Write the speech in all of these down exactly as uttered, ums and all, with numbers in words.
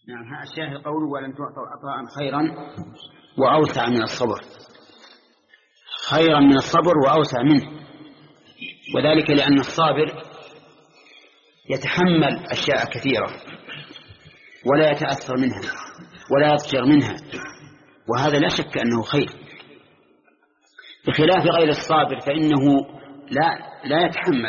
نعم. الشاهد قوله ولن تعطوا عطاء خيرا وأوسع من الصبر، خيرا من الصبر وأوسع منه، وذلك لأن الصابر يتحمل أشياء كثيرة ولا يتأثر منها ولا يضجر منها، وهذا لا شك أنه خير، بخلاف غير الصابر فإنه لا, لا يتحمل.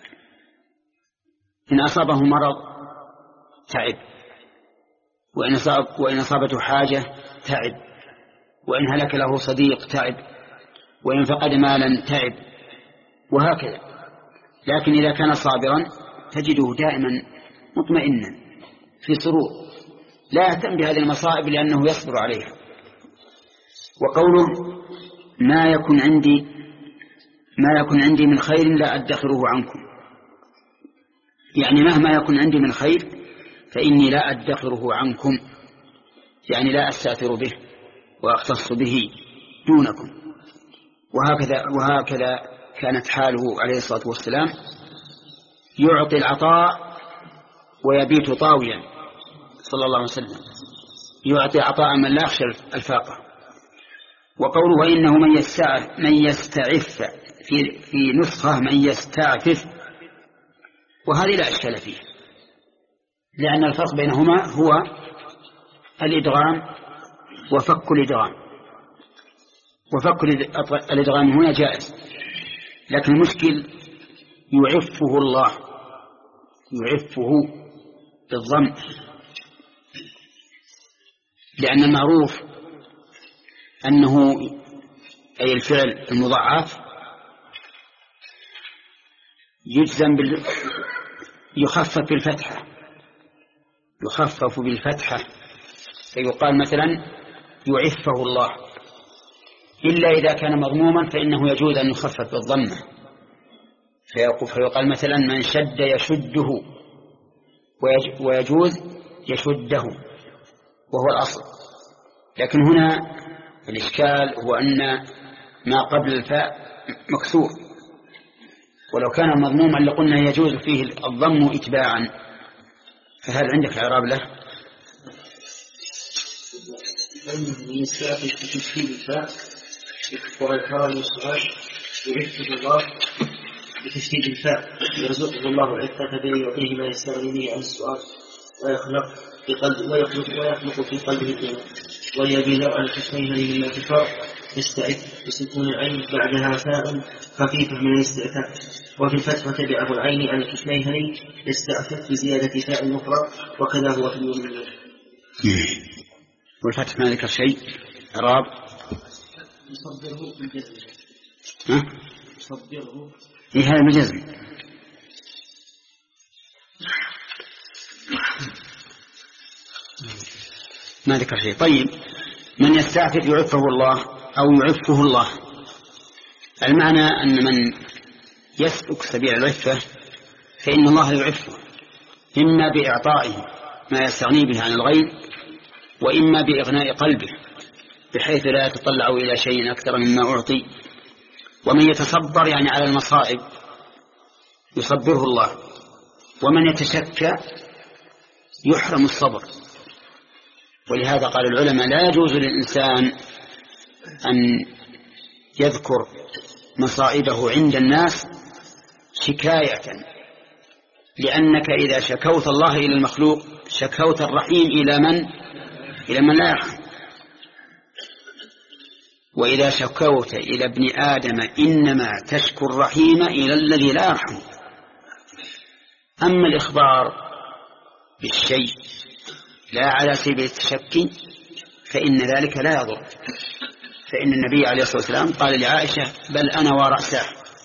إن أصابه مرض تعب، وإن, أصاب وإن أصابته حاجة تعب، وإن هلك له صديق تعب، وإن فقد مالا تعب، وهكذا. لكن إذا كان صابرا تجده دائما مطمئنا في سرور، لا يهتم بهذه المصائب لأنه يصبر عليها. وقوله ما يكن عندي ما يكن عندي من خير لا أدخره عنكم، يعني مهما يكن عندي من خير فإني لا أدخره عنكم، يعني لا أستأثر به وأختص به دونكم. وهكذا, وهكذا كانت حاله عليه الصلاة والسلام، يعطي العطاء ويبيت طاويا صلى الله عليه وسلم، يعطي عطاء من لا يخشى الفاقة. وقوله وإنه من يستعف, من يستعف في, في نسخة من يستعفف، وهذه لا أشكال فيه، لأن الفرق بينهما هو الإدغام وفك الإدغام، وفك الإدغام هنا جائز، لكن المشكل يعفه الله، يعفه بالضم، لأن المعروف أنه أي الفعل المضاعف يجزم بال... يخفف بالفتحة، يخفف بالفتحة، فيقال مثلا يعفه الله، إلا إذا كان مضموما فإنه يجوز أن يخفف بالضمة، فيقال مثلا من شد يشده، ويجوز يشده وهو الأصل. لكن هنا الإشكال هو أن ما قبل الفاء مكسور، ولو كان مضموما لقلنا يجوز فيه الضم إتباعا، فهل عندك إعراب له؟ من يستعفف في تشكيل الفاء وإظهار السؤال يعفه الله بتشديد الفاء، يرزقه الله العفة به يعطيه ما يستغني به عن السؤال، ويخلق في قلبه ويخلق, ويخلق في قلبه الإيمان، ويبي ذرع الحسنين مما كفر يستعف بسكون العين بعدها فاء خفيفة من الاستعفاف، وفي الفتح تبعه العين عن الحسنين يستعفف بزيادة فاء أخرى، وكذا هو في اليوم. والفتح ما ذكر شيء إعراب يصبره في الجزم. ها؟ يصبره إيه هذا مجزم. ما ذكر شيء. طيب من يستعفف يعفه الله أو يعفه الله، المعنى أن من يسلك سبيل العفة فإن الله يعفه، إما بإعطائه ما يستغني به عن الغير، وإما بإغناء قلبه بحيث لا يتطلع إلى شيء أكثر مما أعطي. ومن يتصبر يعني على المصائب يصبره الله، ومن يتشكى يحرم الصبر. ولهذا قال العلماء لا يجوز للإنسان أن يذكر مصائبه عند الناس شكاية، لأنك إذا شكوت الله إلى المخلوق شكوت الرحيم إلى من؟ إلى من لا يرحم. وإذا شكوت إلى ابن آدم إنما تشكو الرحيم إلى الذي لا يرحم. أما الإخبار بالشيء لا على سبيل التشكي فإن ذلك لا يضر، فإن النبي عليه الصلاة والسلام قال لعائشة بل أنا ورأسه،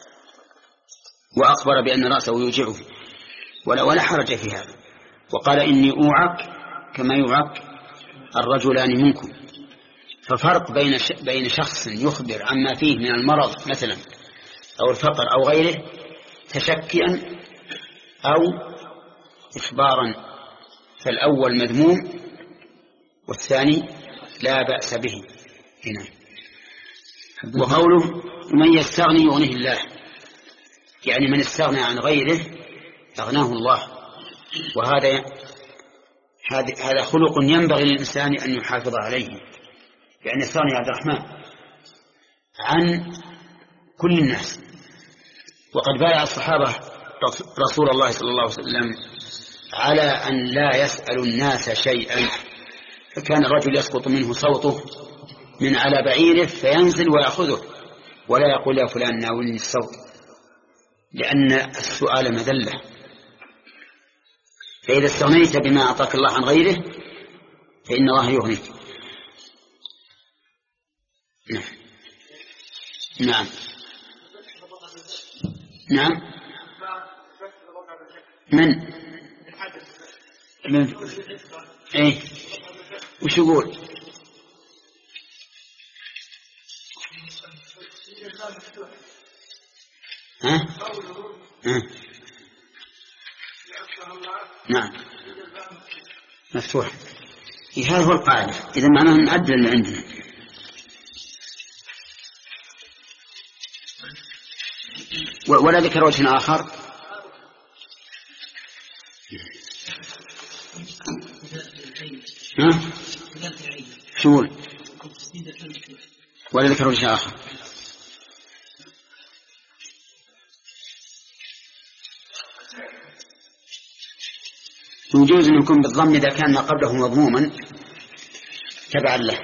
وأخبر بأن رأسه يوجعه ولا, ولا حرج في هذا، وقال إني أوعك كما يوعك الرجلان منكم. ففرق بين بين شخص يخبر عما فيه من المرض مثلا أو الفقر أو غيره تشكيا أو إخبارا، فالأول مذموم والثاني لا بأس به هنا. وقوله من يستغني يغنيه الله، يعني من استغنى عن غيره أغناه الله، وهذا هذا خلق ينبغي للإنسان أن يحافظ عليه، يعني يستغني عبد الرحمن عن كل الناس. وقد بايع الصحابة رسول الله صلى الله عليه وسلم على أن لا يسأل الناس شيئا، فكان الرجل يسقط منه صوته من على بعيره فينزل ويأخذه ولا يقول يا فلان ناولني الصوت، لأن السؤال مذلة. فإذا استغنيت بما أعطاك الله عن غيره فإن الله يغنيك. نعم نعم نعم من من ايه وش يقول؟ ها؟ ها؟ نعم مفتوح. هذا هو القاعدة. إذا معناه نعدل اللي عندنا. ولا ذكر وجه آخر. ها؟ شو ولا ذكر وجه آخر؟ يجوز أن يكون بالضم إذا كان ما قبله مضموما تبعا له.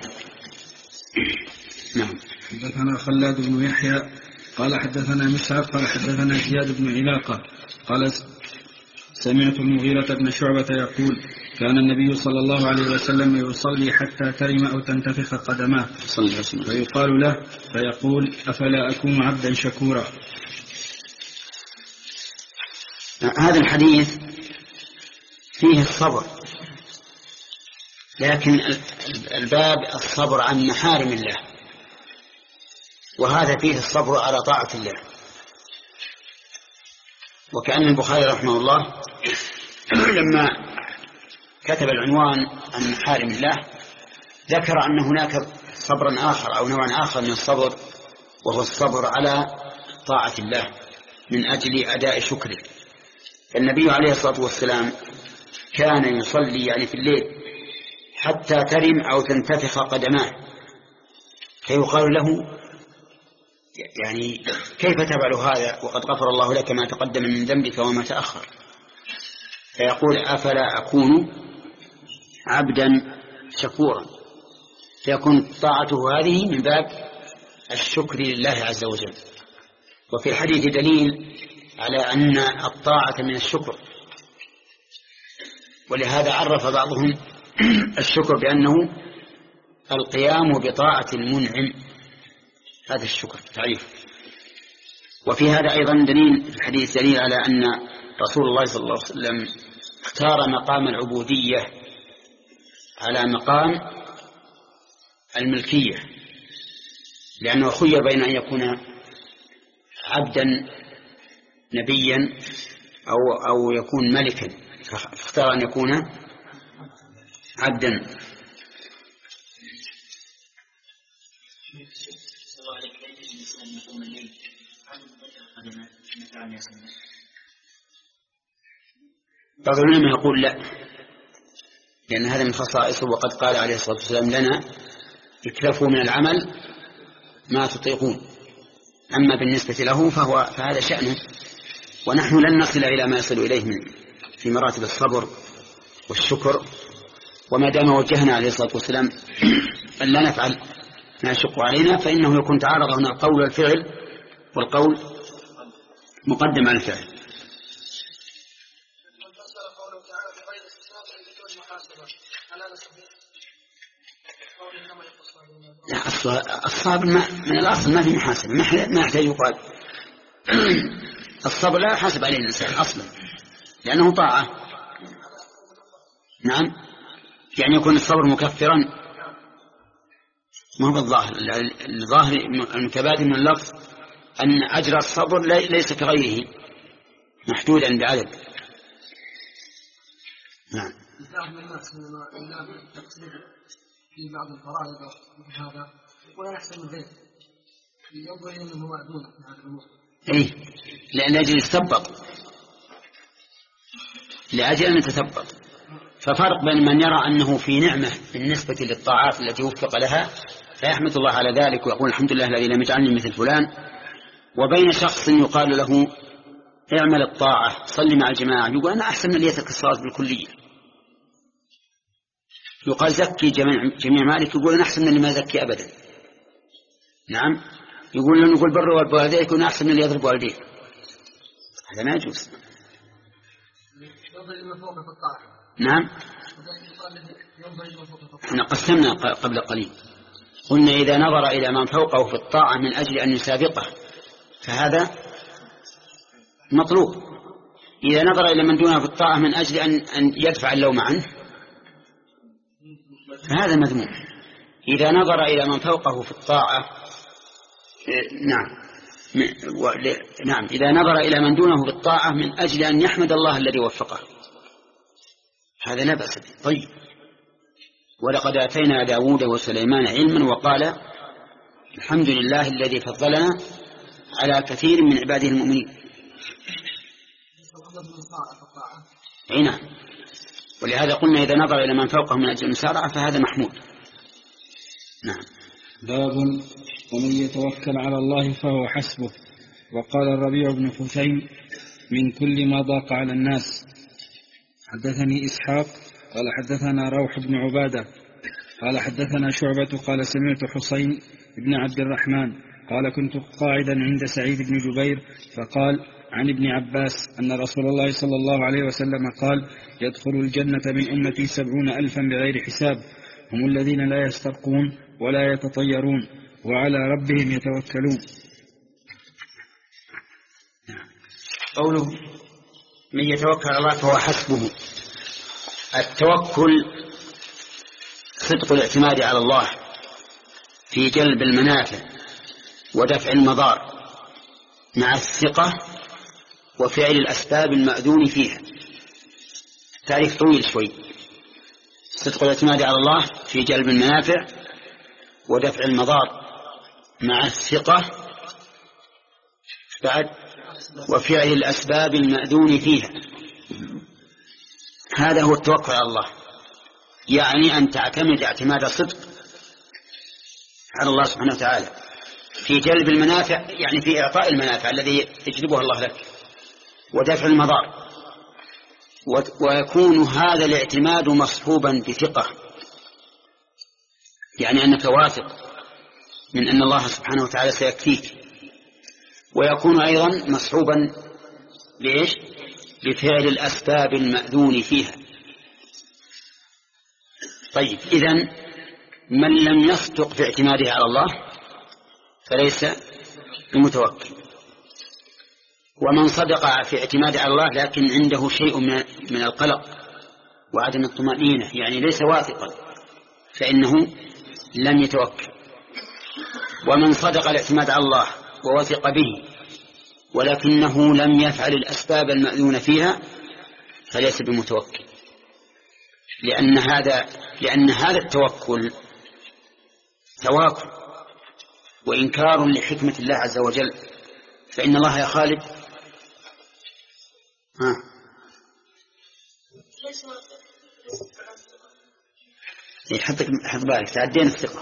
نعم. حدثنا خلاد بن يحيى قال حدثنا مسعر قال حدثنا زياد بن علاقة قال سمعت المغيرة بن شعبة يقول كان النبي صلى الله عليه وسلم يصلي حتى ترم أو تنتفخ قدماه فيقال له فيقول أفلا أكون عبدا شكورا. هذا الحديث فيه الصبر، لكن الباب الصبر عن محارم الله، وهذا فيه الصبر على طاعة الله. وكأن البخاري رحمه الله لما كتب العنوان عن محارم الله ذكر أن هناك صبرا آخر أو نوعا آخر من الصبر، وهو الصبر على طاعة الله من أجل أداء شكره. فالنبي عليه الصلاة والسلام كان يصلي يعني في الليل حتى ترم أو تنتفخ قدماه، فيقال له يعني كيف تفعل هذا وقد غفر الله لك ما تقدم من ذنبك وما تأخر؟ فيقول أفلا أكون عبدا شكورا، فيكون طاعته هذه من باب الشكر لله عز وجل. وفي الحديث دليل على أن الطاعة من الشكر، ولهذا عرف بعضهم الشكر بأنه القيام بطاعة المنعم، هذا الشكر تعريف. وفي هذا أيضا دليل في الحديث دليل على أن رسول الله صلى الله عليه وسلم اختار مقام العبودية على مقام الملكية، لأنه خير بين أن يكون عبدا نبيا أو, أو يكون ملكا، فاختار أن يكون عبدا. بعض العلماء يقول لا، لأن هذا من خصائصه، وقد قال عليه الصلاة والسلام لنا اكلفوا من العمل ما تطيقون، أما بالنسبة له فهو فهذا شأنه، ونحن لن نصل إلى ما يصل إليه من في مراتب الصبر والشكر. وما دام وجهنا عليه الصلاة والسلام أن لا نفعل ما يشق علينا فإنه يكون تعارض هنا القول والفعل، والقول مقدم على الفعل. الصبر من الأصل ما في محاسبة، ما يحتاج يقال. الصبر لا يحاسب عليه الإنسان أصلا لأنه طاعة. نعم، يعني يكون الصبر مكفرا، ما هو بالظاهر. الظاهر المتبادل من اللفظ أن أجر الصبر ليس كغيره محدودا بعدد. نعم. في بعض الفرائض هذا ولا يحسن من غيره ينظر إلى أنه معدول في هذا الأمور. إيه، لأن أجل يتثبط، لأجل أن يتثبط. ففرق بين من يرى أنه في نعمة بالنسبة للطاعات التي وفق لها فيحمد الله على ذلك ويقول الحمد لله الذي لم يجعلني مثل فلان، وبين شخص يقال له اعمل الطاعة صلي مع الجماعة يقول أنا أحسن من يترك الصلاة بالكلية. يقال زكي جميع, جميع مالك يقول أنا أحسن من اللي ما زكي أبدا. نعم. يقول لن يقول بر والوالدين يكون أحسن من اللي يضرب والديه. هذا ما يجوز. نعم. احنا قسمنا قبل قليل قلنا إذا نظر إلى من فوقه في الطاعة من أجل أن يسابقه فهذا مطلوب. إذا نظر إلى من دونه في الطاعة من أجل أن, أن يدفع اللوم عنه فهذا مذموم. إذا نظر إلى من فوقه في الطاعة نعم نعم إذا نظر إلى من دونه في الطاعة من أجل أن يحمد الله الذي وفقه هذا لا بأس به. طيب. ولقد آتينا داود وسليمان علما وقال الحمد لله الذي فضلنا على كثير من عباده المؤمنين. نعم. ولهذا قلنا إذا نظر إلى من فوقه من أجل المسارعة فهذا محمود. نعم. باب ومن يتوكل على الله فهو حسبه. وقال الربيع بن حسين من كل ما ضاق على الناس. حدثني إسحاق قال حدثنا روح بن عبادة قال حدثنا شعبة قال سمعت حسين بن عبد الرحمن قال كنت قاعدا عند سعيد بن جبير فقال عن ابن عباس أن رسول الله صلى الله عليه وسلم قال يدخل الجنة من أمتي سبعون ألفا بغير حساب هم الذين لا يسترقون ولا يتطيرون وعلى ربهم يتوكلون. قوله من يتوكل على الله فهو حسبه. التوكل صدق الاعتماد على الله في جلب المنافع ودفع المضار مع الثقة وفعل الأسباب المأذون فيها. تعريف طويل شوي. صدق الاعتماد على الله في جلب المنافع ودفع المضار مع الثقة بعد وفعل الأسباب المأذون فيها. هذا هو التوكل على الله، يعني أن تعتمد اعتماد صدق على الله سبحانه وتعالى في جلب المنافع، يعني في إعطاء المنافع الذي يجلبها الله لك ودفع المضار، ويكون هذا الاعتماد مصحوبا بثقة، يعني أنك واثق من أن الله سبحانه وتعالى سيكفيك، ويكون أيضا مصحوبا بإيش؟ بفعل الأسباب المأذون فيها. طيب، إذن من لم يصدق في اعتماده على الله فليس بمتوكل، ومن صدق في اعتماده على الله لكن عنده شيء من القلق وعدم الطمأنينة، يعني ليس واثقا، فإنه لم يتوكل. ومن صدق الاعتماد على الله ووثق به ولكنه لم يفعل الأسباب المأذون فيها فليس بمتوكل، لأن هذا لأن هذا التوكل تواكل وإنكار لحكمة الله عز وجل. فإن الله يا خالد ها يحطك حط بالك تعدين الثقة.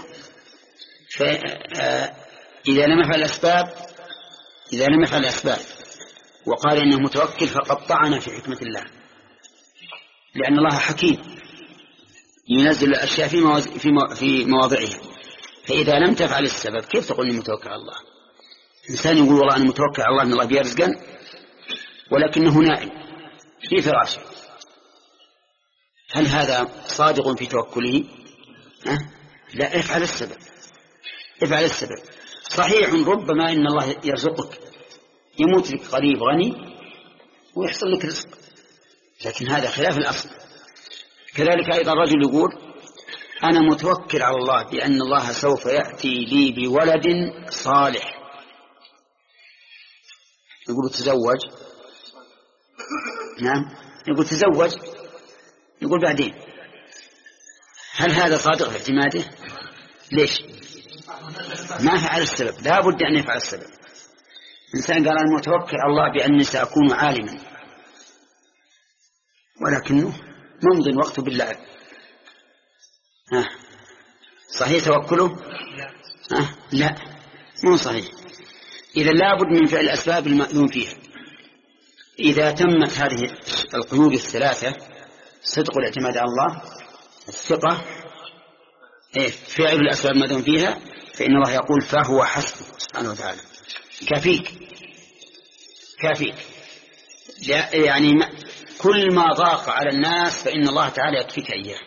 فإذا لم يفعل الأسباب إذا لم يفعل الأسباب وقال إنه متوكل فقد طعن في حكمة الله، لأن الله حكيم ينزل الأشياء في مواضعها. فإذا لم تفعل السبب كيف تقول إني متوكل على الله؟ إنسان يقول والله أنا متوكل على الله أن الله بيرزقن ولكنه نائم في فراشه، هل هذا صادق في توكله؟ أه؟ لا، افعل السبب افعل السبب. صحيح ربما إن الله يرزقك، يموت لك قريب غني ويحصل لك رزق، لكن هذا خلاف الأصل. كذلك أيضا رجل يقول أنا متوكل على الله بأن الله سوف يأتي لي بولد صالح، يقول تزوج، نعم يقول تزوج، يقول بعدين. هل هذا صادق في اعتماده؟ ليش؟ ما فعل السبب، لا بد أن يفعل السبب. إنسان قال أنا متوكل على الله بأني سأكون عالما، ولكنه ممضي وقته باللعب. ها صحيح توكله؟ ها لا مو صحيح. إذا لابد من فعل الأسباب المأذون فيها. إذا تمت هذه القيود الثلاثة، صدق الاعتماد على الله، الثقة، فعل الأسباب المأذون فيها، فإن الله يقول فهو حسبك سبحانه وتعالى، كافيك كافيك. يعني كل ما ضاق على الناس فإن الله تعالى يكفيك إياه.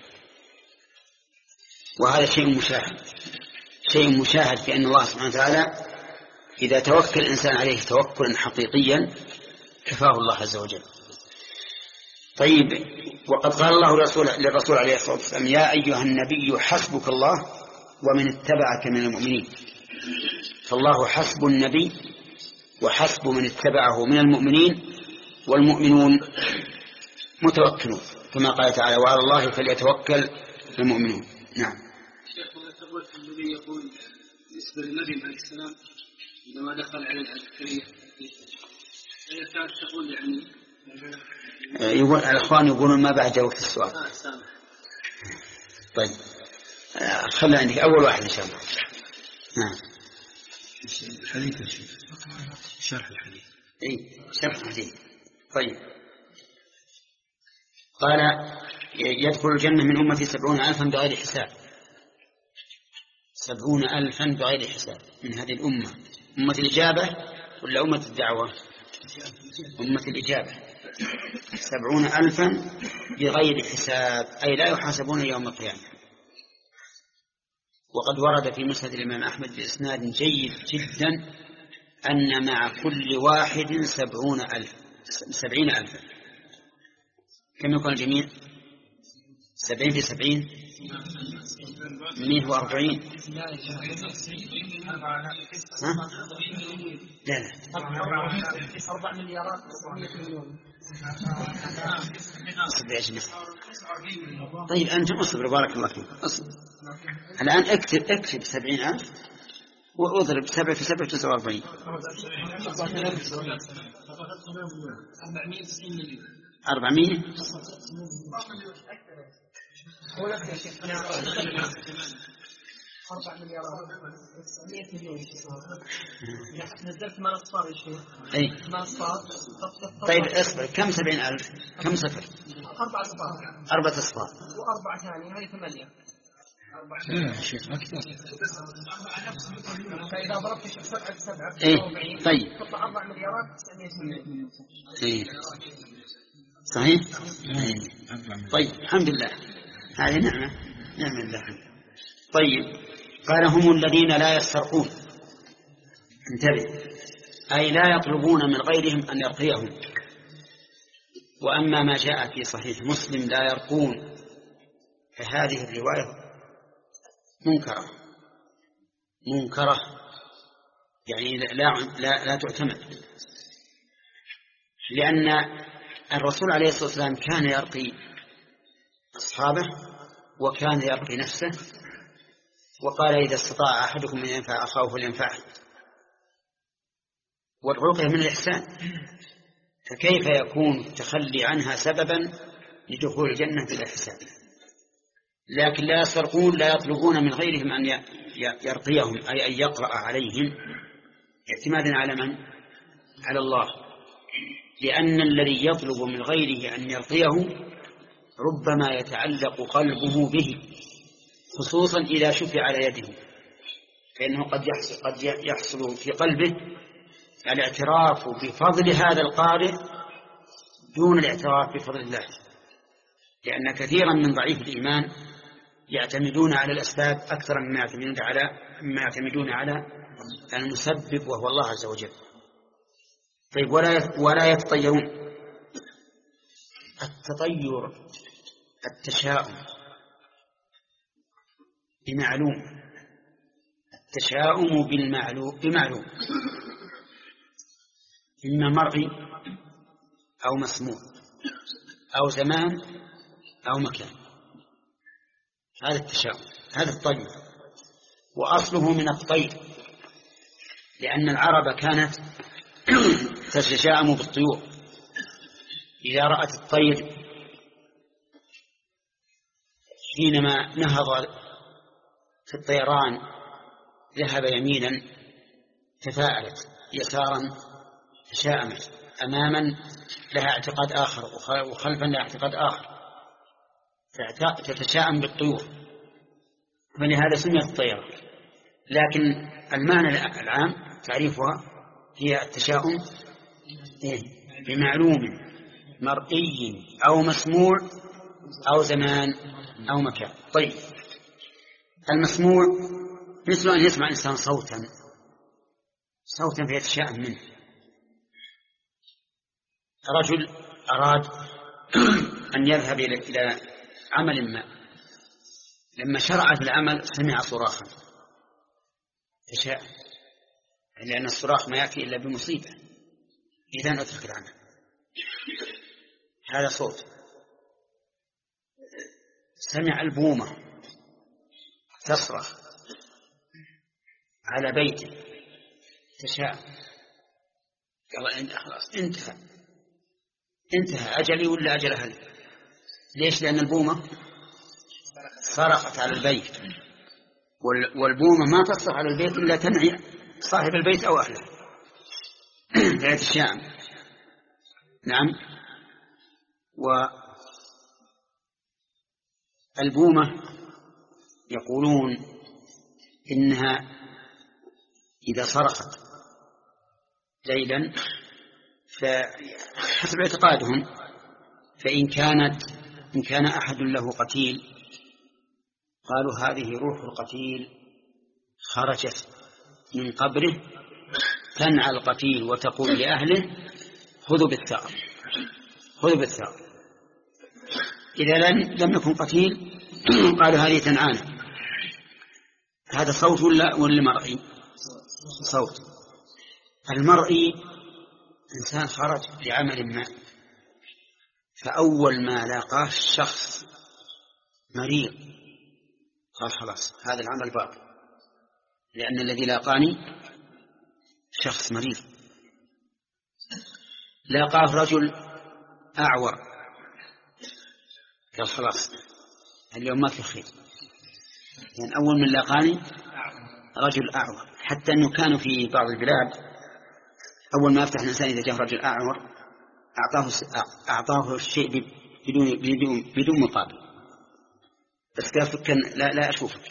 وهذا شيء مشاهد، شيء مشاهد في أن الله سبحانه وتعالى إذا توكل الإنسان عليه توكلا حقيقيا كفاه الله عز وجل. طيب، وقد قال الله للرسول عليه الصلاة والسلام يا أيها النبي حسبك الله ومن اتبعك من المؤمنين. فالله حسب النبي وحسب من اتبعه من المؤمنين، والمؤمنون متوكلون كما قال تعالى وعلى الله فليتوكل المؤمنون. نعم. شيخ النبي يقول بالنسبة للنبي عليه السلام عندما دخل على العسكرية هي كانت تقول يعني يقول الأخوان يقولون ما بعد جاوبت السؤال. آه سامح. طيب خلي عندك أول واحد إن شاء الله. نعم. الحديث الشيخ شرح الحديث. إيه شرح الحديث. طيب قال يدخل الجنة من أمتي سبعون ألفا بغير حساب. سبعون ألفا بغير حساب من هذه الأمة. أمة الإجابة ولا أمة الدعوة؟ أمة الإجابة. سبعون ألفا بغير حساب أي لا يحاسبون يوم القيامة. وقد ورد في مسند الإمام أحمد بإسناد جيد جدا أن مع كل واحد سبعون ألف سبعين ألفا. كم يكون الجميع؟ سبعين في سبعين مئة وأربعين. ها؟ لا لا أربع مليارات طيب أنت أصبر بارك الله فيك أصبر. الآن اكتب اكتب سبعين ألف وأضرب سبعة في سبعة تسعة وأربعين. أربعمية. أربع مليارات تسعمية مليون. نزلت ما أصفار يا شيخ. أي. ما أصفار. طيب اصبر كم سبعين ألف؟ كم صفر؟ أربع أصفار. أربعة أصفار. وأربعة ثانية هذه ثمانية. لا شيخ أكثر. فإذا ضربت سبعة سبعة. إيه. طيب. تطلع أربع مليارات تسعمية مليون. إيه. صحيح؟ إيه. طيب الحمد لله هذه نعمة نعمة الله. طيب قال هم الذين لا يسترقون. انتبه، أي لا يطلبون من غيرهم أن يرقيهم. وأما ما جاء في صحيح مسلم لا يرقون فهذه الرواية منكرة منكرة يعني لا, لا, لا تعتمد، لأن الرسول عليه الصلاة والسلام كان يرقي أصحابه وكان يرقي نفسه، وقال إذا استطاع أحدكم أن ينفع أخاه فلينفعه. والرقية من الإحسان، فكيف يكون التخلي عنها سببا لدخول الجنة بلا حساب؟ لكن لا يسترقون، لا يطلبون من غيرهم أن يرقيهم أي أن يقرأ عليهم اعتمادا على من؟ على الله، لأن الذي يطلب من غيره أن يرقيه ربما يتعلق قلبه به، خصوصا إذا شفع على يده، فإنه قد يحصل, قد يحصل في قلبه الاعتراف بفضل هذا القارئ دون الاعتراف بفضل الله، لأن كثيرا من ضعيف الإيمان يعتمدون على الأسباب أكثر مما يعتمدون على مما يعتمدون على المسبب وهو الله عز وجل. طيب ولا ولا يتطيرون. التطير التشاؤم بمعلوم، التشاؤم بالمعلوم بمعلوم إما مرئي أو مسموع أو زمان أو مكان، هذا التشاؤم، هذا الطير، وأصله من الطير، لأن العرب كانت تتشاءم بالطيور، إذا رأت الطير حينما نهض في الطيران ذهب يمينا تفاءلت، يسارا تشاءمت، أماما لها اعتقاد آخر، وخلفا لها اعتقاد آخر، تتشاءم بالطيور، فلهذا سميت الطيرة. لكن المعنى العام تعريفها هي التشاؤم بمعلوم مرئي أو مسموع أو زمان أو مكان. طيب، المسموع مثل أن يسمع الإنسان صوتا صوتا فيتشاءم منه. رجل أراد أن يذهب إلى عمل ما، لما شرع في العمل سمع صراخا تشاءم، لأن الصراخ ما يأتي إلا بمصيبة، إذن أترك العمل. هذا صوت. سمع البومة تصرخ على بيته تشاءم، قال خلاص انتهى انتهى أجلي ولا أجل أهلي. ليش؟ لأن البومة صرخت على البيت، والبومة ما تصرخ على البيت إلا تنعي صاحب البيت أو أهله فيتشاءم. نعم. والبومة يقولون إنها إذا صرخت ليلا فحسب اعتقادهم، فإن كانت إن كان أحد له قتيل قالوا هذه روح القتيل خرجت من قبره تنعى القتيل وتقول لأهله خذوا بالثأر خذوا بالثأر. إذا لم يكن قتيل قالوا هذه تنعانا. هذا صوت ولا ولا مرئي؟ صوت. المرئي إنسان خرج لعمل ما، فأول ما لاقاه الشخص مريض قال خلاص هذا العمل باطل، لأن الذي لاقاني شخص مريض. لاقاه رجل أعور قال خلاص اليوم ما في خير، يعني أول من لاقاني رجل أعور. حتى أنه كانوا في بعض البلاد أول ما يفتح الإنسان إذا جاء رجل أعور أعطاه أعطاه الشيء بدون بدون بدون مقابل، بس قال كان لا لا أشوفك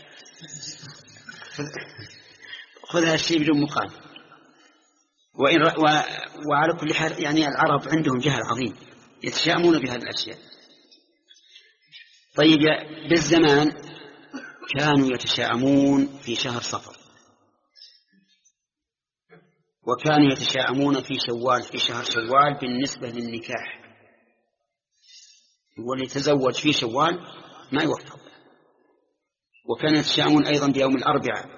خذ هذا الشيء بدون مقابل. وإن و... وعلى كل حال يعني العرب عندهم جهل عظيم، يتشائمون بهذه الأشياء. طيب، بالزمان كانوا يتشائمون في شهر صفر، وكانوا يتشائمون في شوال في شهر شوال بالنسبة للنكاح، واللي يتزوج في شوال ما يوفق. وكانوا يتشائمون أيضا بيوم الأربعاء.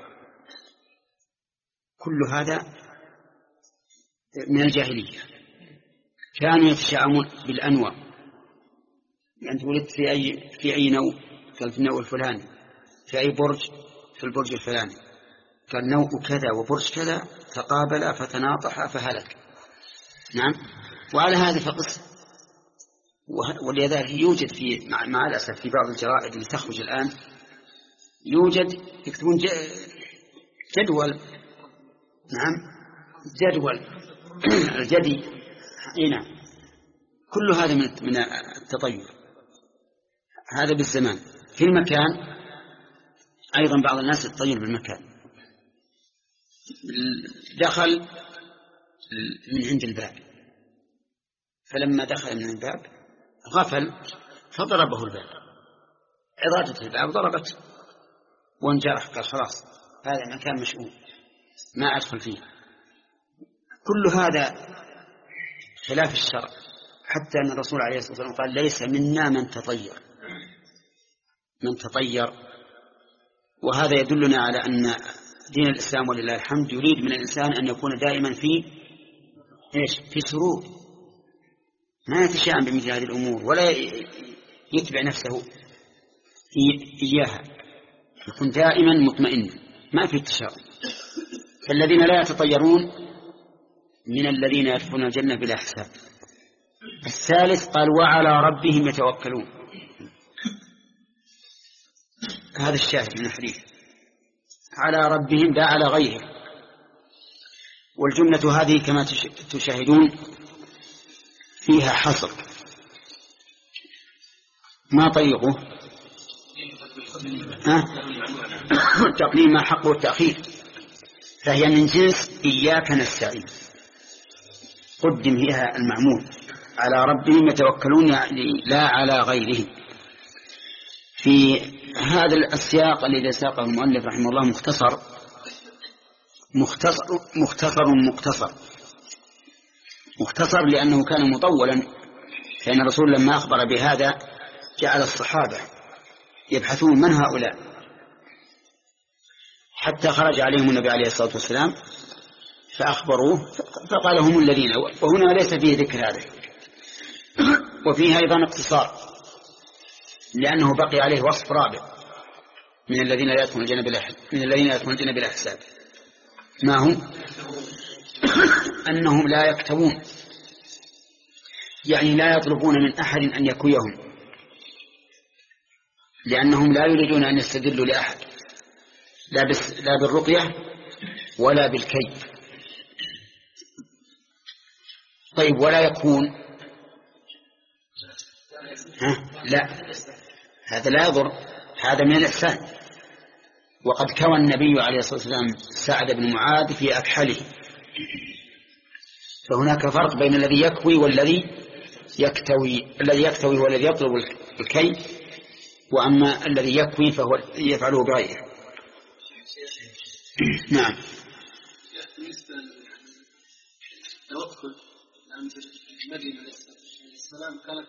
كل هذا من الجاهلية. كانوا يتشائمون بالأنواع، يعني أنت ولدت في أي في أي نوع، قال في النوع الفلاني، في أي برج، في البرج الفلاني، كان نوع كذا وبرج كذا تقابل فتناطح فهلك. نعم. وعلى هذا فقس. ولذلك يوجد في مع الأسف في بعض الجرائد اللي تخرج الآن يوجد يكتبون جدول. نعم، جدول الجدي. نعم، كل هذا من التطير. هذا بالزمان. في المكان أيضا بعض الناس يتطير بالمكان. دخل من عند الباب، فلما دخل من الباب غفل فضربه الباب، عضادة الباب ضربت وانجرح، قال خلاص هذا مكان مشؤوم ما أدخل فيه. كل هذا خلاف الشرع، حتى أن الرسول عليه الصلاة والسلام قال ليس منا من تطير من تطير. وهذا يدلنا على أن دين الإسلام ولله الحمد يريد من الإنسان أن يكون دائما في إيش في سرور، ما يتشائم بمثل هذه الأمور ولا يتبع نفسه إياها، يكون دائما مطمئن ما في التشاؤم. فالذين لا يتطيرون من الذين يدخلون الجنة بلا حساب. الثالث قال وعلى ربهم يتوكلون. هذا الشاهد من الحديث على ربهم لا على غيره. والجملة هذه كما تشاهدون فيها حصر، ما طريقه؟ تقديم ما حقه التأخير، فهي من جنس إياك نستعين، قدم فيها المعمول على ربهم يتوكلون يعني لا على غيرهم. في هذا السياق الذي ساقه المؤلف رحمه الله مختصر مختصر مختصر مختصر مختصر لأنه كان مطولا، فإن الرسول لما أخبر بهذا جعل الصحابة يبحثون من هؤلاء حتى خرج عليهم النبي عليه الصلاة والسلام فأخبروه فقال هم الذين، وهنا ليس فيه ذكر هذا، وفيه أيضا اقتصار لأنه بقي عليه وصف رابع من الذين لا يدخلون الجنة بلا من الذين يدخلون الجنة بلا حساب، ما هم؟ أنهم لا يكتوون، يعني لا يطلبون من أحد أن يكويهم، لأنهم لا يريدون أن يستدلوا لأحد لا, بس لا بالرقية ولا بالكي. طيب ولا يكون؟ ها؟ لا، هذا لا يضر، هذا من الإحسان. وقد كوى النبي عليه الصلاة والسلام سعد بن معاذ في أكحله، فهناك فرق بين الذي يكوي والذي يكتوي. الذي يكتوي هو الذي يطلب الكي، وأما الذي يكوي فهو يفعله بغيره. نعم. بالنسبة للتوكل المدينة عليه السلام كانت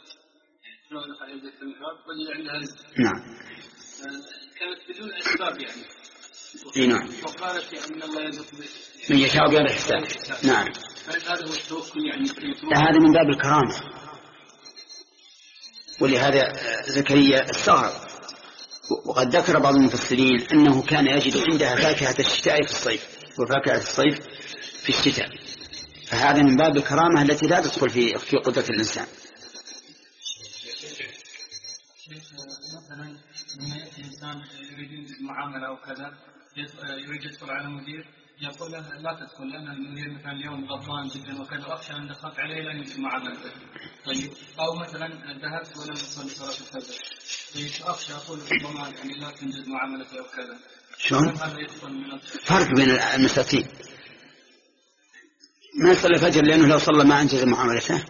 عندها رزق، نعم، كانت بدون أسباب يعني. إيه نعم. وقالت أن الله يرزق من يشاء بغير حساب. نعم. هذا هو التوكل يعني. هذا من باب الكرامة، ولهذا زكريا استغرب. وقد ذكر بعض المفسرين أنه كان يجد عندها فاكهة الشتاء في الصيف وفاكهة الصيف في الشتاء، فهذا من باب الكرامة التي لا تدخل في في قدرة الإنسان. مثلا لما يأتي إنسان يريد المعاملة أو كذا، يريد يدخل على مدير، يقول له لا تدخل لأن المدير مثلا اليوم غضبان جدا وكذا، أخشى أن دخلت عليه لن يجد معاملته. طيب أو مثلا ذهبت ولم أصلي صلاة الفجر، طيب أخشى أقول ربما يعني لا تنجز معاملته أو كذا. شلون؟ فرق بين المساتين، ما يصلي الفجر لأنه لو صلى ما أنجز معاملته،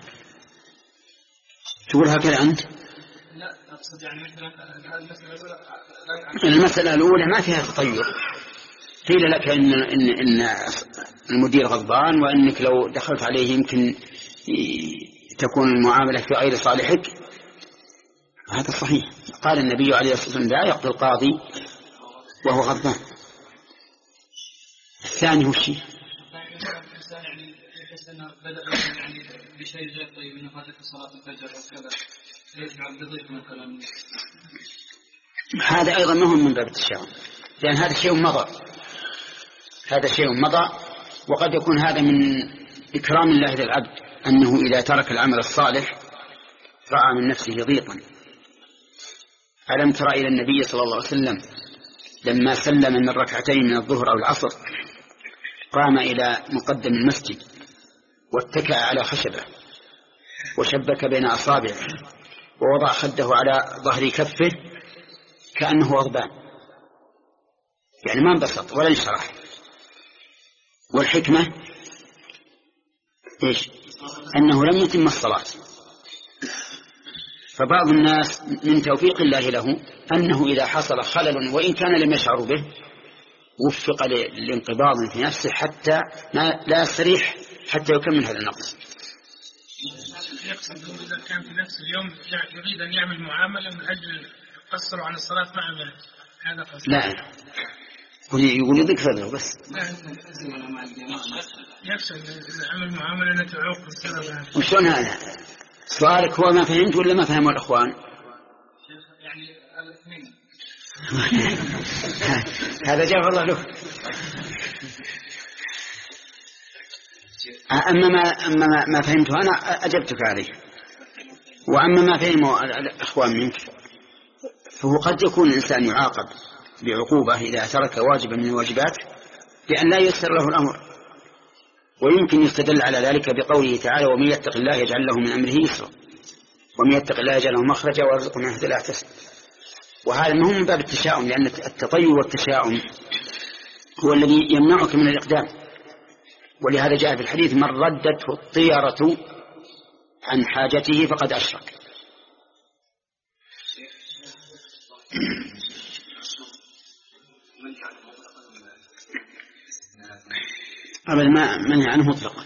تقول هكذا أنت؟ لا أقصد يعني مثلا المسألة الأولى المسألة الأولى ما فيها تطير. قيل لك إن, إن, إن المدير غضبان وأنك لو دخلت عليه يمكن تكون المعاملة في غير صالحك، هذا صحيح. قال النبي عليه الصلاة والسلام لا يقضي القاضي وهو غضبان. الثاني هو الشيء الإنسان يعني يحس أنه بدأ يعني بشيء غير طيب، إنه فاتت صلاة الفجر أو كذا، يرجع بضيف مثلا. هذا أيضا ما هو من باب التشاؤم، لأن هذا شيء مضى، هذا شيء مضى. وقد يكون هذا من إكرام الله للعبد، أنه إذا ترك العمل الصالح رأى من نفسه ضيقا. ألم ترى إلى النبي صلى الله عليه وسلم لما سلم من ركعتين من الظهر أو العصر قام إلى مقدم المسجد واتكأ على خشبة وشبك بين أصابعه ووضع خده على ظهر كفه كأنه غضبان، يعني ما انبسط ولا انشرح. والحكمة إيش؟ أنه لم يتم الصلاة. فبعض الناس من توفيق الله له أنه إذا حصل خلل وإن كان لم يشعر به وفق لانقباض في نفسه حتى لا يستريح حتى يكمل هذا النقص. يقصد إذا كان في نفس اليوم يريد أن يعمل معاملة من أجل يقصر عن الصلاة ما عمله، هذا قصد. لا يقول يضيق صدره بس. يقصد عمل معاملة نتعوق السبب. وشون هذا؟ سؤالك هو ما فهمت ولا ما فهموا الأخوان؟ يعني الاثنين. هذا جاب الله له. أما ما أما ما فهمته أنا أجبتك عليه، وأما ما فهمه الأخوان منك فهو قد يكون الإنسان يعاقب بعقوبة إذا ترك واجبا من الواجبات بأن لا ييسر له الأمر. ويمكن يستدل على ذلك بقوله تعالى ومن يتق الله يجعل له من أمره يسرا ومن يتق الله يجعل له مخرجا ويرزقه من حيث لا يحتسب. وهذا مهم من باب التشاؤم، لأن التطير والتشاؤم هو الذي يمنعك من الإقدام. ولهذا جاء في الحديث من ردته الطيرة عن حاجته فقد أشرك. أبدا ما منهي عنه مطلقا.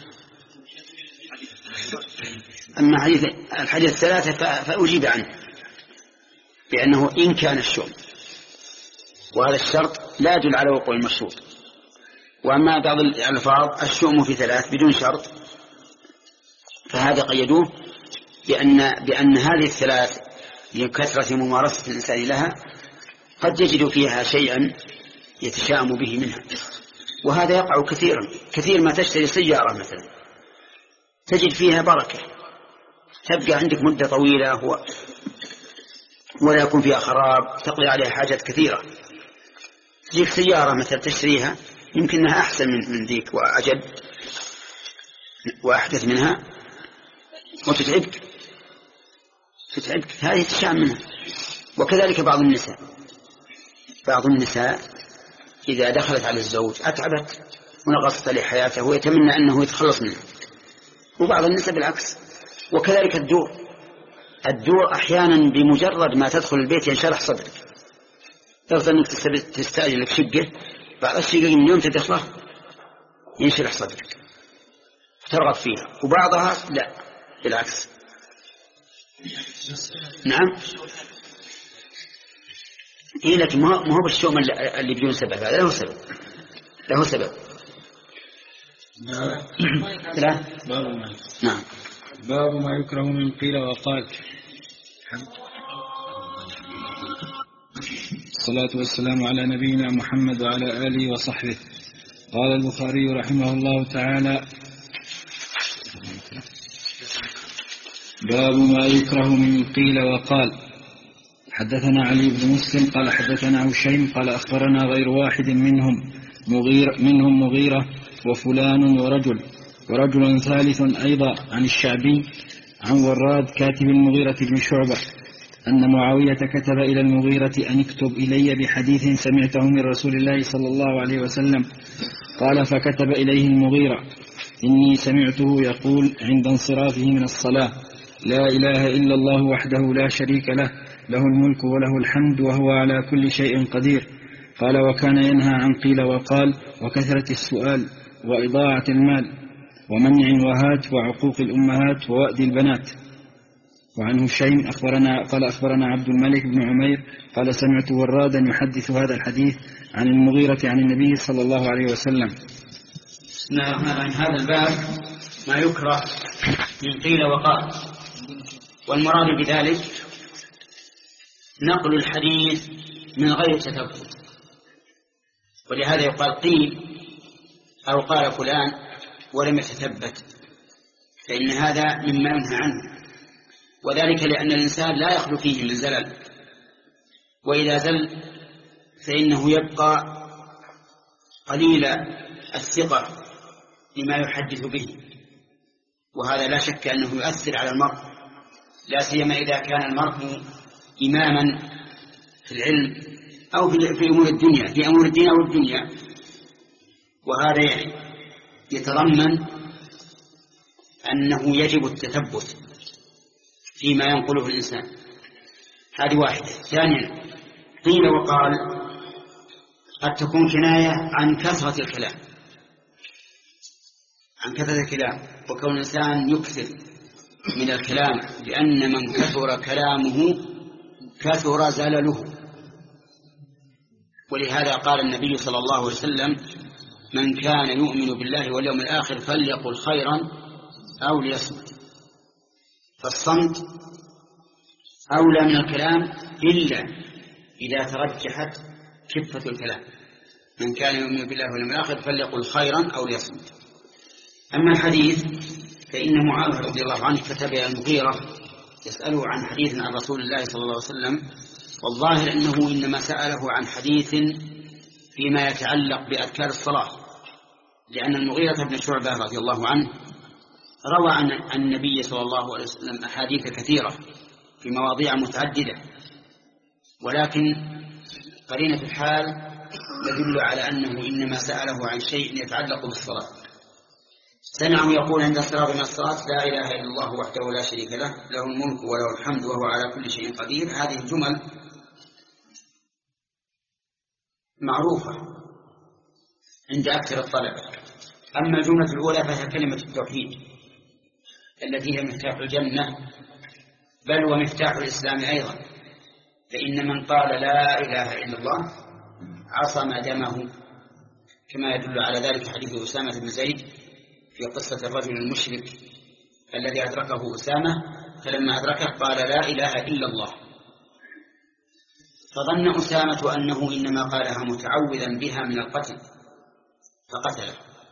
أما حديث الحديث الثلاثة فأجيب عنه بأنه إن كان الشؤم، وهذا الشرط لا يدل على وقوع المشروط. وأما بعض الألفاظ الشؤم في ثلاث بدون شرط فهذا قيدوه بأن, بأن هذه الثلاث لكثرة ممارسة الإنسان لها قد يجد فيها شيئا يتشائم به منها، وهذا يقع كثيرا. كثير ما تشتري سيارة مثلا تجد فيها بركة، تبقى عندك مدة طويلة ولا يكون فيها خراب، تقضي عليها حاجات كثيرة. تجيك سيارة مثلا تشتريها يمكنها أحسن من ذيك وأجد وأحدث منها وتتعبك تتعبك هذه تشائم منها. وكذلك بعض النساء بعض النساء إذا دخلت على الزوج أتعبت ونقصت له حياته ويتمنى أنه يتخلص منها. وبعض النساء بالعكس. وكذلك الدور الدور أحيانا بمجرد ما تدخل البيت ينشرح صدرك، تفضل أنك تستأجر لك شقة بعد الشقة من يوم تدخله ينشرح صدرك ترغب فيها، وبعضها لا بالعكس. نعم إيه، لكن ما هو بالشؤم اللي بدون سبب، هذا له سبب له سبب لا. نعم. باب ما يكره من قيل وقال. الصلاة والسلام على نبينا محمد وعلى آله وصحبه. قال البخاري رحمه الله تعالى باب ما يكره من قيل وقال. حدثنا علي بن مسلم قال حدثنا هشيم قال أخبرنا غير واحد منهم مغير منهم مغيرة وفلان ورجل ورجل ثالث أيضا عن الشعبي عن وراد كاتب المغيرة بن شعبة أن معاوية كتب إلى المغيرة أن اكتب إلي بحديث سمعته من رسول الله صلى الله عليه وسلم. قال فكتب إليه المغيرة إني سمعته يقول عند انصرافه من الصلاة لا إله إلا الله وحده لا شريك له له الملك وله الحمد وهو على كل شيء قدير. قال وكان ينهى عن قيل وقال وكثرة السؤال وإضاعة المال ومنع وهات وعقوق الأمهات ووأد البنات. وعنه هشيم أخبرنا قال أخبرنا عبد الملك بن عمير قال سمعت ورادا يحدث هذا الحديث عن المغيرة عن النبي صلى الله عليه وسلم. نعم. هذا الباب ما يكره من قيل وقال، والمراد بذلك نقل الحديث من غير تثبت. ولهذا يقال قيل أو قال فلان ولم يتثبت، فإن هذا مما ينهى عنه، وذلك لأن الإنسان لا يخلو فيه من زلل، وإذا زل فإنه يبقى قليل الثقة لما يحدث به، وهذا لا شك أنه يؤثر على المرء، لا سيما إذا كان المرء إماما في العلم أو في أمور الدنيا في أمور الدين أو الدنيا، وهذا يتضمن أنه يجب التثبت فيما ينقله الإنسان. هذه واحدة. ثانيا قيل وقال قد تكون كناية عن كثرة الكلام عن كثرة الكلام وكون الإنسان يكثر من الكلام، لأن من كثر كلامه كثر زلله. ولهذا قال النبي صلى الله عليه وسلم من كان يؤمن بالله واليوم الآخر فليقل خيرا أو ليصمت. فالصمت أولى من الكلام إلا إذا ترجحت كفة الكلام. من كان يؤمن بالله واليوم الآخر فليقل خيرا أو ليصمت. أما الحديث فإن معاوية رضي الله عنه كتب إلى المغيرة يسأله عن حديث عن رسول الله صلى الله عليه وسلم والظاهر أنه إنما سأله عن حديث فيما يتعلق بأذكار الصلاة، لأن المغيرة بن شعبة رضي الله عنه روى عن النبي صلى الله عليه وسلم أحاديث كثيرة في مواضيع متعددة، ولكن قرينة الحال تدل على أنه إنما سأله عن شيء يتعلق بالصلاة. سمعه يقول عند الصلاة من الصلاة: لا إله إلا الله وحده لا شريك له، له الملك وله الحمد وهو على كل شيء قدير. هذه الجمل معروفة عند أكثر الطلبة. أما الجملة الأولى فهي كلمة التوحيد التي هي مفتاح الجنة، بل ومفتاح الإسلام أيضا، فإن من قال لا إله إلا الله عصم دمه، كما يدل على ذلك حديث أسامة بن زيد في قصة الرجل المشرك الذي أدركه أسامة، فلما أدركه قال لا إله إلا الله، فظن أسامة أنه إنما قالها متعوذا بها من القتل فقتله،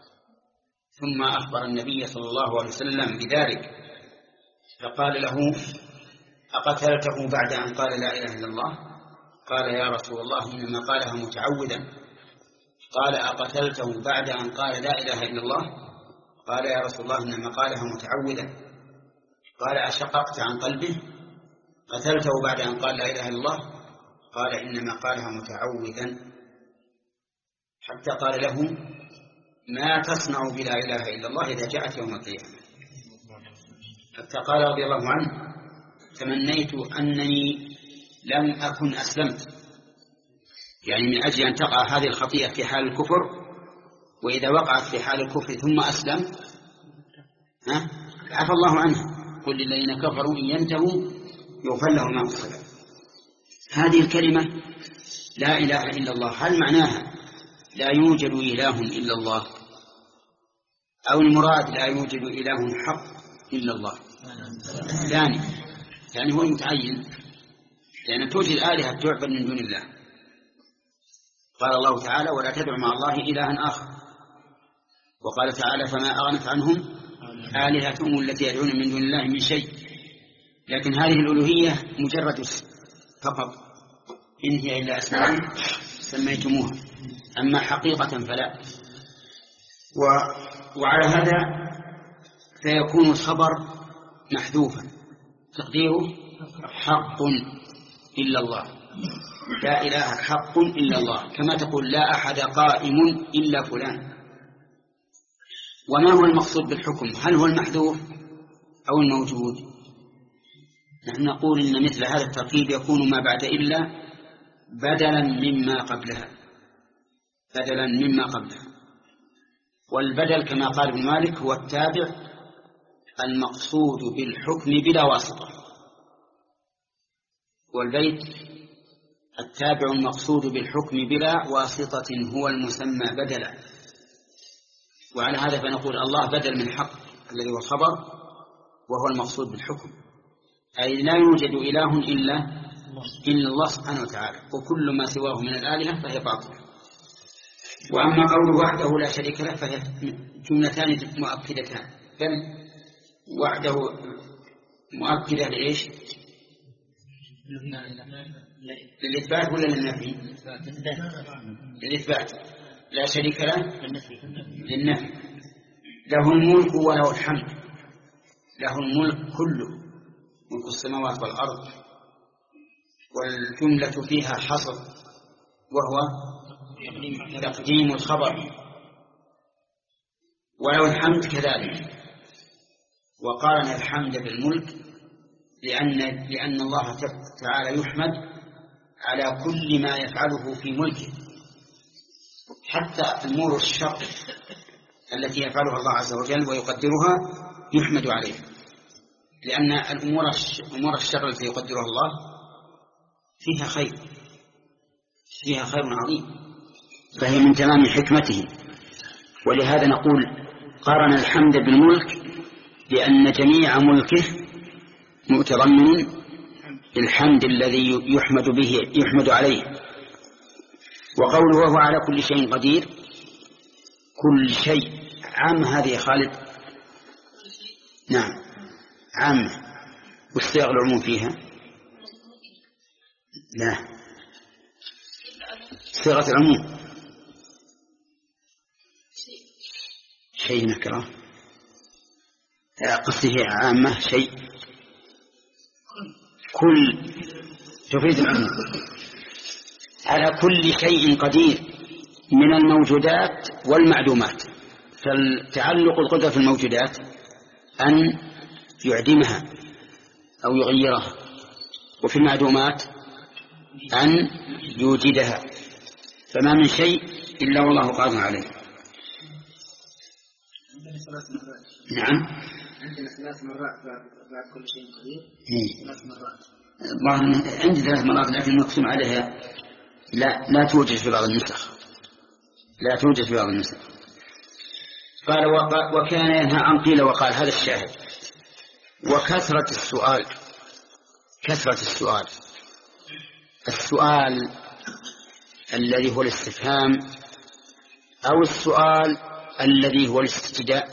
ثم أخبر النبي صلى الله عليه وسلم بذلك فقال له: أقتلته بعد أن قال لا إله إلا الله؟ قال: يا رسول الله إنما قالها متعوذا. قال: أقتلته بعد أن قال لا إله إلا الله؟ قال: يا رسول الله إنما قالها متعوذا. قال: أشققت عن قلبه؟ قتلته بعد أن قال لا إله إلا الله؟ قال: إنما قالها متعوذا. حتى قال له: ما تصنع بلا إله إلا الله إذا جاءت يوم القيامة؟ حتى قال رضي الله عنه: تمنيت أنني لم أكن أسلمت، يعني من أجل أن تقع هذه الخطيئة في حال الكفر، وإذا وقعت في حال الكفر ثم أسلم ها عفى الله عنه. قل للذين كفروا إن ينتهوا يغفر لهم ما سلف. هذه الكلمة لا إله إلا الله هل معناها لا يوجد إله إلا الله، أو المراد لا يوجد إله حق إلا الله؟ ثاني يعني هو المتعين، لأن توجد آلهة تعبد من دون الله. قال الله تعالى: ولا تدع مع الله إلها آخر. وقال تعالى: فما أغنت عنهم آلهتهم التي يدعون من دون الله من شيء. لكن هذه الألوهية مجرد اسم فقط، إن هي إلا أسماء سميتموها، أما حقيقة فلا. و... وعلى هذا فيكون الخبر محذوفا، تقديره حق إلا الله، لا إله حق إلا الله، كما تقول لا أحد قائم إلا فلان. وما هو المقصود بالحكم؟ هل هو المحذوف أو الموجود؟ نحن نقول إن مثل هذا التركيب يكون ما بعد إلا بدلا مما قبلها، بدلا مما قبلها. والبدل كما قال ابن مالك هو التابع المقصود بالحكم بلا واسطة، والبيت التابع المقصود بالحكم بلا واسطة هو المسمى بدلا. وعلى هذا فنقول الله بدل من حق الذي هو الخبر، وهو المقصود بالحكم، أي لا يوجد إله إلا إلا الله سبحانه وتعالى، وكل ما سواه من الآلهة فهي باطلة. وأما قوله وحده لا شريك له فهي جملتان مؤكدتان، بل وحده مؤكدة لإيش؟ للإثبات ولا للنفي؟ للإثبات. لا شريك له للنفي. له الملك وله الحمد، له الملك كله، ملك السماوات والأرض، والجملة فيها حصر وهو تقديم الخبر، وله الحمد كذلك. وقارن الحمد بالملك لأن, لأن الله تعالى يحمد على كل ما يفعله في ملكه، حتى أمور الشر التي يفعلها الله عز وجل ويقدرها يحمد عليها، لأن الأمور أمور الشر التي يقدرها الله فيها خير، فيها خير عظيم، فهي من تمام حكمته. ولهذا نقول قارن الحمد بالملك لأن جميع ملكه متضمن الحمد الذي يحمد به يحمد عليه. وقوله وهو على كل شيء قدير، كل شيء عام هذه خالد. نعم عام، والصيغ العموم فيها لا، صيغة العموم. شيء نكرة قصده عامة، شيء كل تفيد العموم على كل شيء قدير من الموجودات والمعدومات. فالتعلق القدرة في الموجودات أن يعدمها أو يغيرها، وفي المعدومات أن يوجدها، فما من شيء إلا والله قادر عليه. نعم، عندنا ثلاث مرات بعد كل شيء قدير. ثلاث مرات الله عندي ثلاث مرات، لكن مقسم عليها لا لا توجد في بعض النسخ، لا توجد في بعض النسخ. قال وكان ينهى عن قيل وقال، هذا الشاهد. وكثرة السؤال، كثرة السؤال، السؤال الذي هو الاستفهام أو السؤال الذي هو الاستجداء.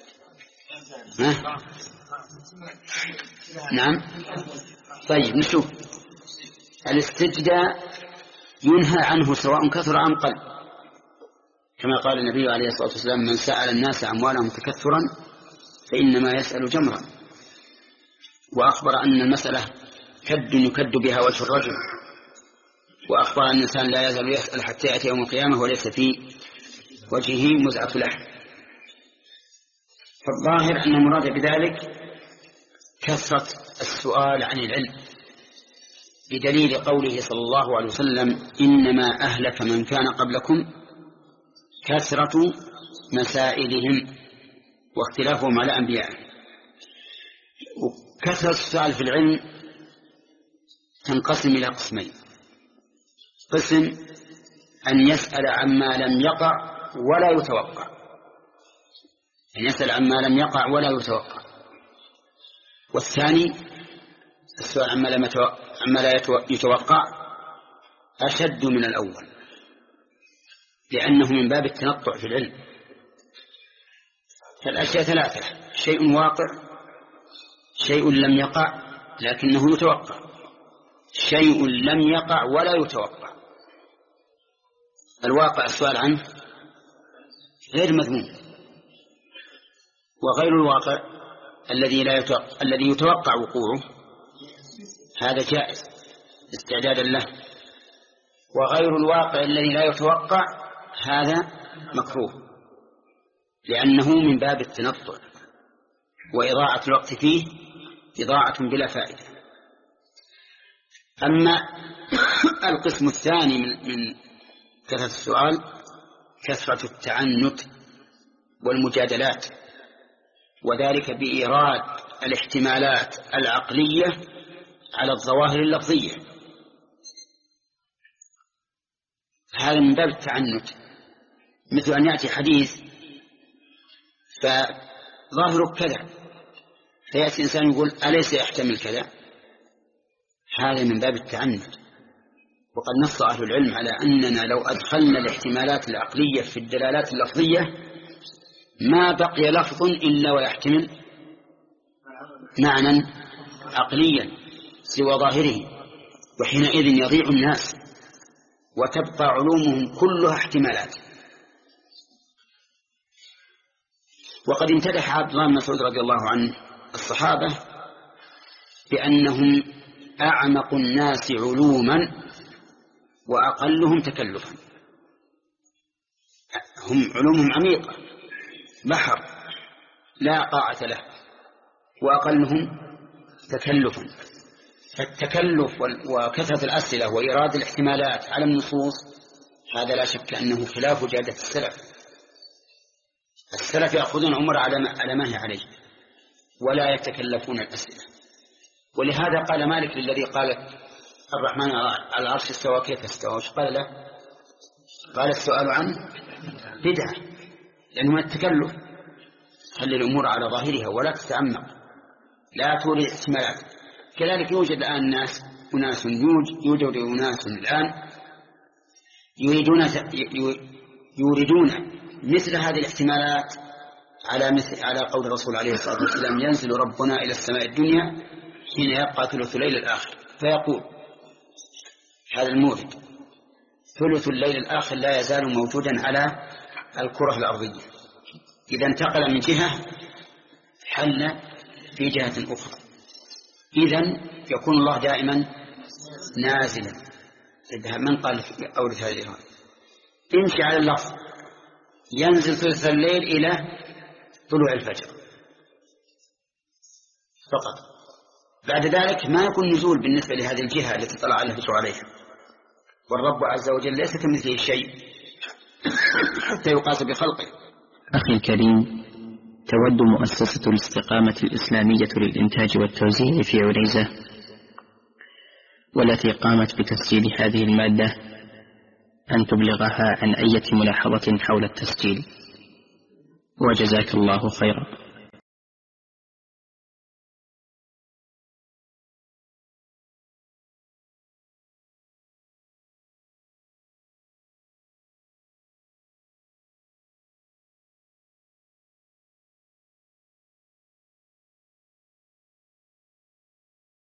نعم، طيب نشوف. الاستجداء ينهى عنه سواء كثر أم قل، كما قال النبي عليه الصلاة والسلام: من سأل الناس أموالهم تكثرا فإنما يسأل جمرا. وأخبر أن المسألة كد يكد بها وجه الرجل، وأخبر أن الإنسان لا يزال يسأل حتى يأتي يوم القيامة وليس في وجهه مزعة لحم. فالظاهر أن المراد بذلك كثرة السؤال عن العلم، بدليل قوله صلى الله عليه وسلم: إنما أهلك من كان قبلكم كثرة مسائلهم واختلافهم على أنبيائهم. وكثرة السؤال في العلم تنقسم إلى قسمين: قسم أن يسأل عما لم يقع ولا يتوقع، أن يسأل عما لم يقع ولا يتوقع. والثاني السؤال عما, لم عما لا يتوقع أشد من الأول، لأنه من باب التنطع في العلم. فالأشياء ثلاثة: شيء واقع، شيء لم يقع لكنه يتوقع، شيء لم يقع ولا يتوقع. الواقع السؤال عنه غير مذموم، وغير الواقع الذي لا يتوقع الذي يتوقع وقوعه هذا جائز استعدادا له، وغير الواقع الذي لا يتوقع هذا مكروه، لأنه من باب التنطع، وإضاعة الوقت فيه إضاعة بلا فائدة. أما القسم الثاني من كثرة السؤال كثرة التعنت والمجادلات، وذلك بإيراد الاحتمالات العقلية على الظواهر اللفظية. هذا من باب التعنت، مثل أن يأتي حديث فظاهره كذا، فيأتي إنسان يقول: أليس يحتمل كذا؟ هذا من باب التعنت. وقد نص أهل العلم على أننا لو أدخلنا الاحتمالات العقلية في الدلالات اللفظية ما بقي لفظ إلا ويحتمل معنى عقليا سوى ظاهره، وحينئذ يضيع الناس وتبقى علومهم كلها احتمالات. وقد امتدح عبد الله بن مسعود رضي الله عنه الصحابة بأنهم أعمق الناس علوما وأقلهم تكلفا. هم علومهم عميقة، بحر لا قاعة له، وأقلهم تكلفا. فالتكلف وكثرة الأسئلة وإيراد الاحتمالات على النصوص هذا لا شك أنه خلاف جادة السلف. السلف يأخذون عمر على ما هي عليه ولا يتكلفون الأسئلة. ولهذا قال مالك للذي قال الرحمن على العرش استوى كيف استوى، وش قال له؟ قال: السؤال عنه بدعة، لأنه التكلف. خلي الأمور على ظاهرها ولا تتعمق، لا تورد احتمالات. كذلك يوجد الآن ناس أناس يوجد أناس الآن يريدون يوردون مثل هذه الاحتمالات على مثل على قول الرسول عليه الصلاة والسلام: ينزل ربنا إلى السماء الدنيا حين يبقى ثلث الليل الآخر فيقول: هذا الموعد ثلث الليل الآخر لا يزال موجودا على الكرة الأرضية. إذا انتقل من جهة حل في جهة أخرى، إذن يكون الله دائما نازلا. من قال أورث هذه الإيران؟ امشي على اللفظ ينزل ثلث الليل إلى طلوع الفجر فقط، بعد ذلك ما يكون نزول بالنسبة لهذه الجهة التي طلع الفجر عليها. والرب عز وجل ليس كمثله شيء حتى يقاس بخلقه. أخي الكريم، تود مؤسسة الاستقامة الإسلامية للإنتاج والتوزيع في عنيزة والتي قامت بتسجيل هذه المادة أن تبلغها عن أي ملاحظة حول التسجيل، وجزاك الله خيرا.